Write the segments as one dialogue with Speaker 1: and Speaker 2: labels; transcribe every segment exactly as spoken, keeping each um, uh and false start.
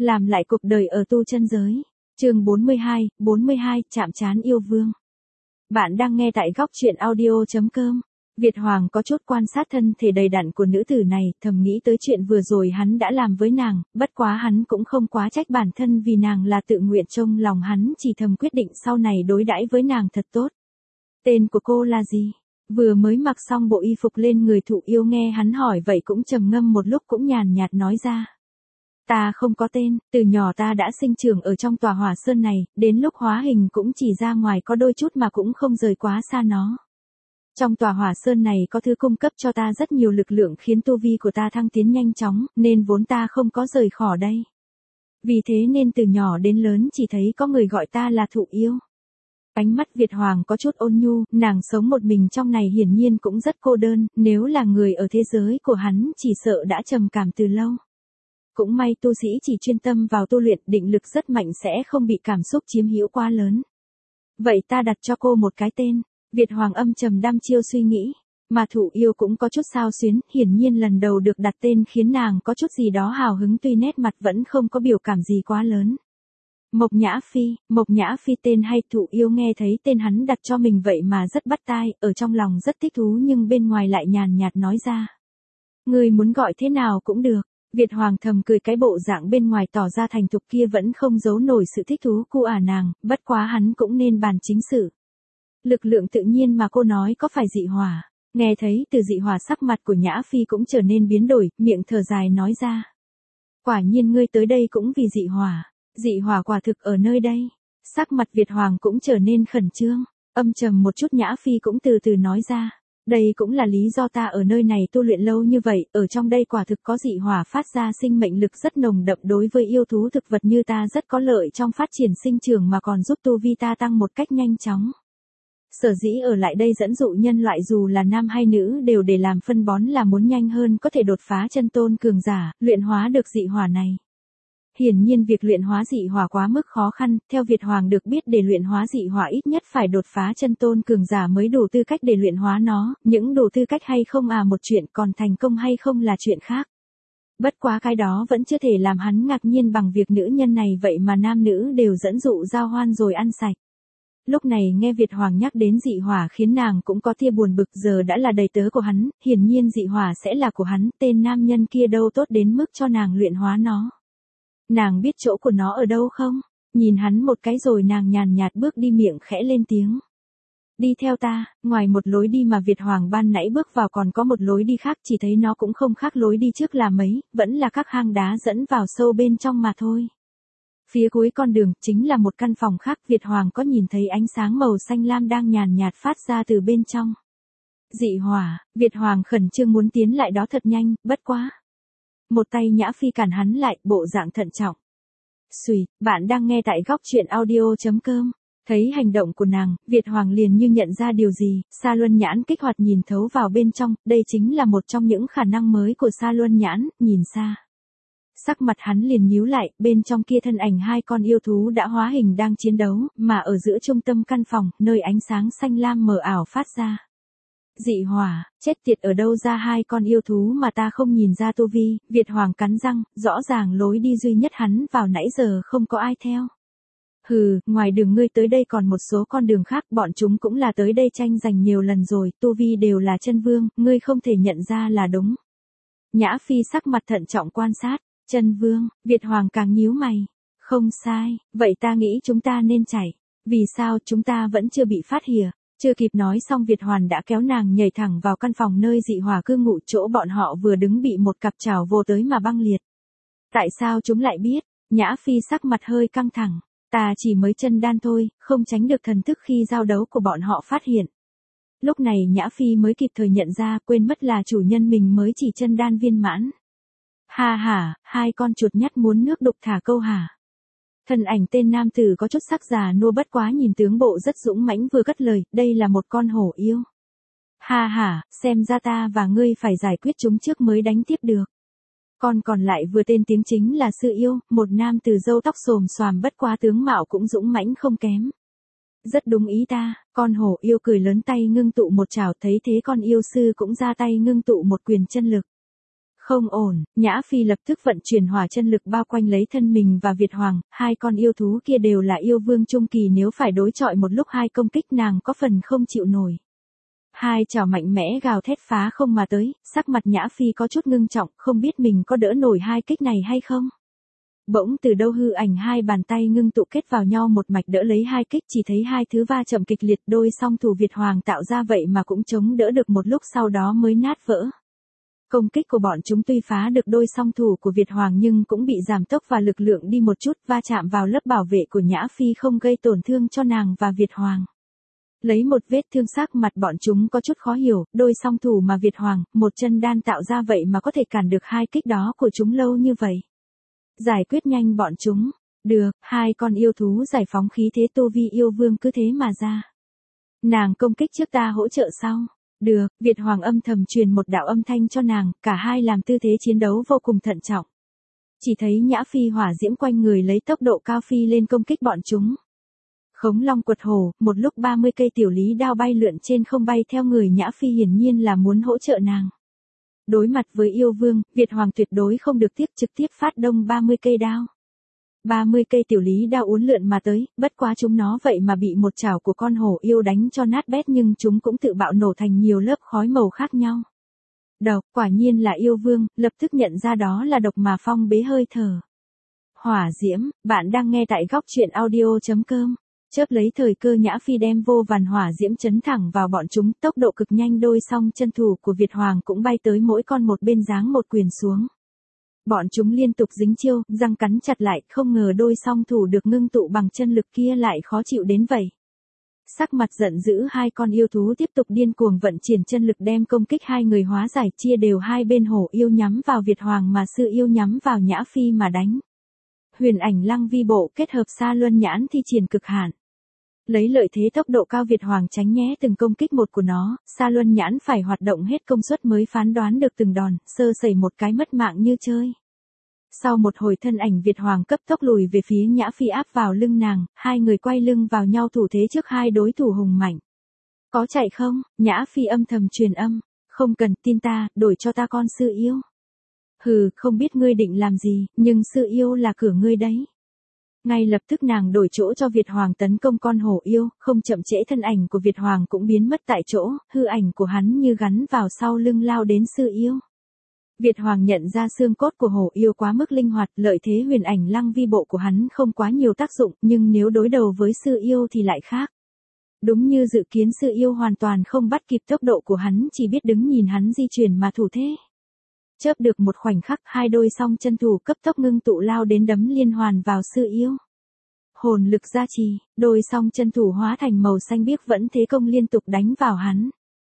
Speaker 1: Làm lại cuộc đời ở tu chân giới. Chương bốn mươi hai, bốn mươi hai, chạm trán yêu vương. Bạn đang nghe tại góc truyện audio chấm com. Việt Hoàng có chút quan sát thân thể đầy đặn của nữ tử này, thầm nghĩ tới chuyện vừa rồi hắn đã làm với nàng, bất quá hắn cũng không quá trách bản thân vì nàng là tự nguyện, trong lòng hắn chỉ thầm quyết định sau này đối đãi với nàng thật tốt. Tên của cô là gì? Vừa mới mặc xong bộ y phục lên người Thụ Yêu nghe hắn hỏi vậy cũng trầm ngâm một lúc cũng nhàn nhạt nói ra. Ta không có tên, từ nhỏ ta đã sinh trưởng ở trong tòa hỏa sơn này, đến lúc hóa hình cũng chỉ ra ngoài có đôi chút mà cũng không rời quá xa nó. Trong tòa hỏa sơn này có thứ cung cấp cho ta rất nhiều lực lượng khiến tu vi của ta thăng tiến nhanh chóng, nên vốn ta không có rời khỏi đây. Vì thế nên từ nhỏ đến lớn chỉ thấy có người gọi ta là Thụ Yêu. Ánh mắt Việt Hoàng có chút ôn nhu, nàng sống một mình trong này hiển nhiên cũng rất cô đơn, nếu là người ở thế giới của hắn chỉ sợ đã trầm cảm từ lâu. Cũng may tu sĩ chỉ chuyên tâm vào tu luyện, định lực rất mạnh sẽ không bị cảm xúc chiếm hữu quá lớn. Vậy ta đặt cho cô một cái tên. Việt Hoàng âm trầm đăm chiêu suy nghĩ, mà Thụ Yêu cũng có chút xao xuyến, hiển nhiên lần đầu được đặt tên khiến nàng có chút gì đó hào hứng tuy nét mặt vẫn không có biểu cảm gì quá lớn. Mộc Nhã Phi, Mộc Nhã Phi tên hay. Thụ Yêu nghe thấy tên hắn đặt cho mình vậy mà rất bắt tai, ở trong lòng rất thích thú nhưng bên ngoài lại nhàn nhạt nói ra. Người muốn gọi thế nào cũng được. Việt Hoàng thầm cười, cái bộ dạng bên ngoài tỏ ra thành thục kia vẫn không giấu nổi sự thích thú của ả nàng, bất quá hắn cũng nên bàn chính sự. Lực lượng tự nhiên mà cô nói có phải dị hỏa? Nghe thấy từ dị hỏa sắc mặt của Nhã Phi cũng trở nên biến đổi, miệng thở dài nói ra. Quả nhiên ngươi tới đây cũng vì dị hỏa. Dị hỏa quả thực ở nơi đây. Sắc mặt Việt Hoàng cũng trở nên khẩn trương, âm trầm một chút. Nhã Phi cũng từ từ nói ra. Đây cũng là lý do ta ở nơi này tu luyện lâu như vậy, ở trong đây quả thực có dị hỏa phát ra sinh mệnh lực rất nồng đậm, đối với yêu thú thực vật như ta rất có lợi trong phát triển sinh trưởng mà còn giúp tu vi ta tăng một cách nhanh chóng. Sở dĩ ở lại đây dẫn dụ nhân loại dù là nam hay nữ đều để làm phân bón là muốn nhanh hơn có thể đột phá chân tôn cường giả, luyện hóa được dị hỏa này. Hiển nhiên việc luyện hóa dị hỏa quá mức khó khăn, theo Việt Hoàng được biết để luyện hóa dị hỏa ít nhất phải đột phá chân tôn cường giả mới đủ tư cách để luyện hóa nó, những đủ tư cách hay không à một chuyện, còn thành công hay không là chuyện khác. Bất quá cái đó vẫn chưa thể làm hắn ngạc nhiên bằng việc nữ nhân này vậy mà nam nữ đều dẫn dụ giao hoan rồi ăn sạch. Lúc này nghe Việt Hoàng nhắc đến dị hỏa khiến nàng cũng có tia buồn bực, giờ đã là đầy tớ của hắn, hiển nhiên dị hỏa sẽ là của hắn, tên nam nhân kia đâu tốt đến mức cho nàng luyện hóa nó. Nàng biết chỗ của nó ở đâu không? Nhìn hắn một cái rồi nàng nhàn nhạt bước đi, miệng khẽ lên tiếng. Đi theo ta. Ngoài một lối đi mà Việt Hoàng ban nãy bước vào còn có một lối đi khác, chỉ thấy nó cũng không khác lối đi trước là mấy, vẫn là các hang đá dẫn vào sâu bên trong mà thôi. Phía cuối con đường chính là một căn phòng khác, Việt Hoàng có nhìn thấy ánh sáng màu xanh lam đang nhàn nhạt phát ra từ bên trong. Dị hỏa. Việt Hoàng khẩn trương muốn tiến lại đó thật nhanh, bất quá. Một tay Nhã Phi cản hắn lại, bộ dạng thận trọng. Xùi, bạn đang nghe tại góc truyện audio chấm com. Thấy hành động của nàng, Việt Hoàng liền như nhận ra điều gì, Sa Luân Nhãn kích hoạt nhìn thấu vào bên trong, đây chính là một trong những khả năng mới của Sa Luân Nhãn, nhìn xa. Sắc mặt hắn liền nhíu lại, bên trong kia thân ảnh hai con yêu thú đã hóa hình đang chiến đấu, mà ở giữa trung tâm căn phòng, nơi ánh sáng xanh lam mờ ảo phát ra. Dị hỏa, chết tiệt, ở đâu ra hai con yêu thú mà ta không nhìn ra tu vi? Việt Hoàng cắn răng, rõ ràng lối đi duy nhất hắn vào nãy giờ không có ai theo. Hừ, ngoài đường ngươi tới đây còn một số con đường khác, bọn chúng cũng là tới đây tranh giành nhiều lần rồi, tu vi đều là chân vương, ngươi không thể nhận ra là đúng. Nhã Phi sắc mặt thận trọng quan sát, chân vương. Việt Hoàng càng nhíu mày. Không sai, vậy ta nghĩ chúng ta nên chạy. Vì sao? Chúng ta vẫn chưa bị phát hiện. Chưa kịp nói xong Việt Hoàng đã kéo nàng nhảy thẳng vào căn phòng nơi dị hỏa cư ngụ, chỗ bọn họ vừa đứng bị một cặp chảo vô tới mà băng liệt. Tại sao chúng lại biết? Nhã Phi sắc mặt hơi căng thẳng. Ta chỉ mới chân đan thôi, không tránh được thần thức khi giao đấu của bọn họ phát hiện. Lúc này Nhã Phi mới kịp thời nhận ra, quên mất là chủ nhân mình mới chỉ chân đan viên mãn. Ha ha, hai con chuột nhắt muốn nước đục thả câu hả? Thân ảnh tên nam tử có chút sắc già nua, bất quá nhìn tướng bộ rất dũng mãnh, vừa cất lời, đây là một con hổ yêu. Ha ha, xem ra ta và ngươi phải giải quyết chúng trước mới đánh tiếp được. Con còn lại vừa tên tiếng chính là Sư Yêu, một nam tử râu tóc xồm xoàm, bất quá tướng mạo cũng dũng mãnh không kém. Rất đúng ý ta. Con hổ yêu cười lớn, tay ngưng tụ một chảo, thấy thế con yêu sư cũng ra tay ngưng tụ một quyền chân lực. Không ổn, Nhã Phi lập tức vận chuyển hỏa chân lực bao quanh lấy thân mình và Việt Hoàng, hai con yêu thú kia đều là yêu vương trung kỳ, nếu phải đối chọi một lúc hai công kích nàng có phần không chịu nổi. Hai chảo mạnh mẽ gào thét phá không mà tới, sắc mặt Nhã Phi có chút ngưng trọng, không biết mình có đỡ nổi hai kích này hay không. Bỗng từ đâu hư ảnh hai bàn tay ngưng tụ kết vào nhau một mạch đỡ lấy hai kích, chỉ thấy hai thứ va chậm kịch liệt, đôi song thủ Việt Hoàng tạo ra vậy mà cũng chống đỡ được một lúc sau đó mới nát vỡ. Công kích của bọn chúng tuy phá được đôi song thủ của Việt Hoàng nhưng cũng bị giảm tốc và lực lượng đi một chút, va chạm vào lớp bảo vệ của Nhã Phi không gây tổn thương cho nàng và Việt Hoàng. Lấy một vết thương sắc mặt bọn chúng có chút khó hiểu, đôi song thủ mà Việt Hoàng, một chân đan tạo ra vậy mà có thể cản được hai kích đó của chúng lâu như vậy. Giải quyết nhanh bọn chúng. Được, hai con yêu thú giải phóng khí thế tu vi yêu vương cứ thế mà ra. Nàng công kích trước ta hỗ trợ sau. Được, Việt Hoàng âm thầm truyền một đạo âm thanh cho nàng, cả hai làm tư thế chiến đấu vô cùng thận trọng. Chỉ thấy Nhã Phi hỏa diễm quanh người lấy tốc độ cao phi lên công kích bọn chúng. Khống long quật hổ, một lúc ba mươi cây tiểu lý đao bay lượn trên không bay theo người Nhã Phi, hiển nhiên là muốn hỗ trợ nàng. Đối mặt với yêu vương, Việt Hoàng tuyệt đối không được tiếc, trực tiếp phát động ba mươi cây đao. ba mươi cây tiểu lý đao uốn lượn mà tới, bất quá chúng nó vậy mà bị một chảo của con hổ yêu đánh cho nát bét, nhưng chúng cũng tự bạo nổ thành nhiều lớp khói màu khác nhau. Độc, quả nhiên là yêu vương, lập tức nhận ra đó là độc mà phong bế hơi thở. Hỏa diễm, bạn đang nghe tại góc truyện audio chấm com. Chớp lấy thời cơ Nhã Phi đem vô vàn hỏa diễm chấn thẳng vào bọn chúng, tốc độ cực nhanh, đôi song chân thủ của Việt Hoàng cũng bay tới mỗi con một bên giáng một quyền xuống. Bọn chúng liên tục dính chiêu, răng cắn chặt lại, không ngờ đôi song thủ được ngưng tụ bằng chân lực kia lại khó chịu đến vậy. Sắc mặt giận dữ hai con yêu thú tiếp tục điên cuồng vận chuyển chân lực đem công kích hai người hóa giải, chia đều hai bên, hổ yêu nhắm vào Việt Hoàng mà sư yêu nhắm vào Nhã Phi mà đánh. Huyền ảnh lăng vi bộ kết hợp Sa Luân nhãn thi triển cực hạn. Lấy lợi thế tốc độ cao, Việt Hoàng tránh né từng công kích một của nó, Sa Luân nhãn phải hoạt động hết công suất mới phán đoán được từng đòn, sơ sẩy một cái mất mạng như chơi. Sau một hồi thân ảnh Việt Hoàng cấp tốc lùi về phía Nhã Phi, áp vào lưng nàng, hai người quay lưng vào nhau thủ thế trước hai đối thủ hùng mạnh. Có chạy không? Nhã Phi âm thầm truyền âm, không cần, tin ta, đổi cho ta con sư yêu. Hừ, không biết ngươi định làm gì, nhưng sư yêu là cửa ngươi đấy. Ngay lập tức nàng đổi chỗ cho Việt Hoàng tấn công con hổ yêu, không chậm trễ thân ảnh của Việt Hoàng cũng biến mất tại chỗ, hư ảnh của hắn như gắn vào sau lưng lao đến sư yêu. Việt Hoàng nhận ra xương cốt của hổ yêu quá mức linh hoạt, lợi thế huyền ảnh lăng vi bộ của hắn không quá nhiều tác dụng, nhưng nếu đối đầu với sư yêu thì lại khác. Đúng như dự kiến, sư yêu hoàn toàn không bắt kịp tốc độ của hắn, chỉ biết đứng nhìn hắn di chuyển mà thủ thế. Chớp được một khoảnh khắc, hai đôi song chân thủ cấp tốc ngưng tụ lao đến đấm liên hoàn vào sư yêu. Hồn lực gia trì, đôi song chân thủ hóa thành màu xanh biếc vẫn thế công liên tục đánh vào hắn.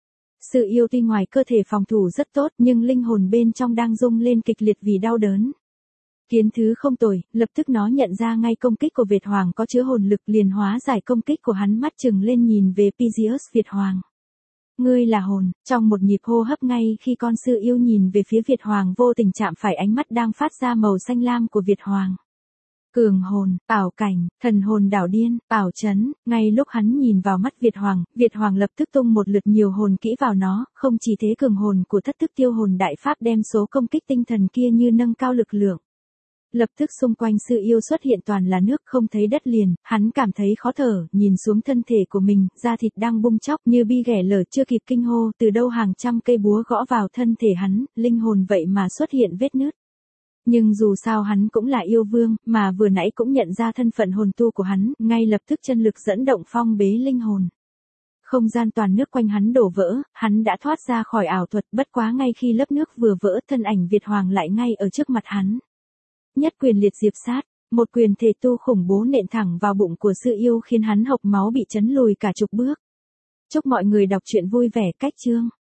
Speaker 1: Sư yêu tuy ngoài cơ thể phòng thủ rất tốt nhưng linh hồn bên trong đang rung lên kịch liệt vì đau đớn. Kiến thứ không tồi, lập tức nó nhận ra ngay công kích của Việt Hoàng có chứa hồn lực, liền hóa giải công kích của hắn, mắt trừng lên nhìn về Pisius Việt Hoàng. Ngươi là hồn, trong một nhịp hô hấp ngay khi con sư yêu nhìn về phía Việt Hoàng vô tình chạm phải ánh mắt đang phát ra màu xanh lam của Việt Hoàng. Cường hồn, ảo cảnh, thần hồn đảo điên, ảo chấn, ngay lúc hắn nhìn vào mắt Việt Hoàng, Việt Hoàng lập tức tung một lượt nhiều hồn kỹ vào nó, không chỉ thế cường hồn của thất thức tiêu hồn đại pháp đem số công kích tinh thần kia như nâng cao lực lượng. Lập tức xung quanh sư yêu xuất hiện toàn là nước, không thấy đất liền, hắn cảm thấy khó thở, nhìn xuống thân thể của mình, da thịt đang bung chóc như bi ghẻ lở, chưa kịp kinh hô, từ đâu hàng trăm cây búa gõ vào thân thể hắn, linh hồn vậy mà xuất hiện vết nứt. Nhưng dù sao hắn cũng là yêu vương, mà vừa nãy cũng nhận ra thân phận hồn tu của hắn, ngay lập tức chân lực dẫn động phong bế linh hồn. Không gian toàn nước quanh hắn đổ vỡ, hắn đã thoát ra khỏi ảo thuật, bất quá ngay khi lớp nước vừa vỡ, thân ảnh Việt Hoàng lại ngay ở trước mặt hắn. Nhất quyền liệt diệp sát, một quyền thể tu khủng bố nện thẳng vào bụng của sư yêu khiến hắn hộc máu bị chấn lùi cả chục bước. Chúc mọi người đọc truyện vui vẻ. Cách chương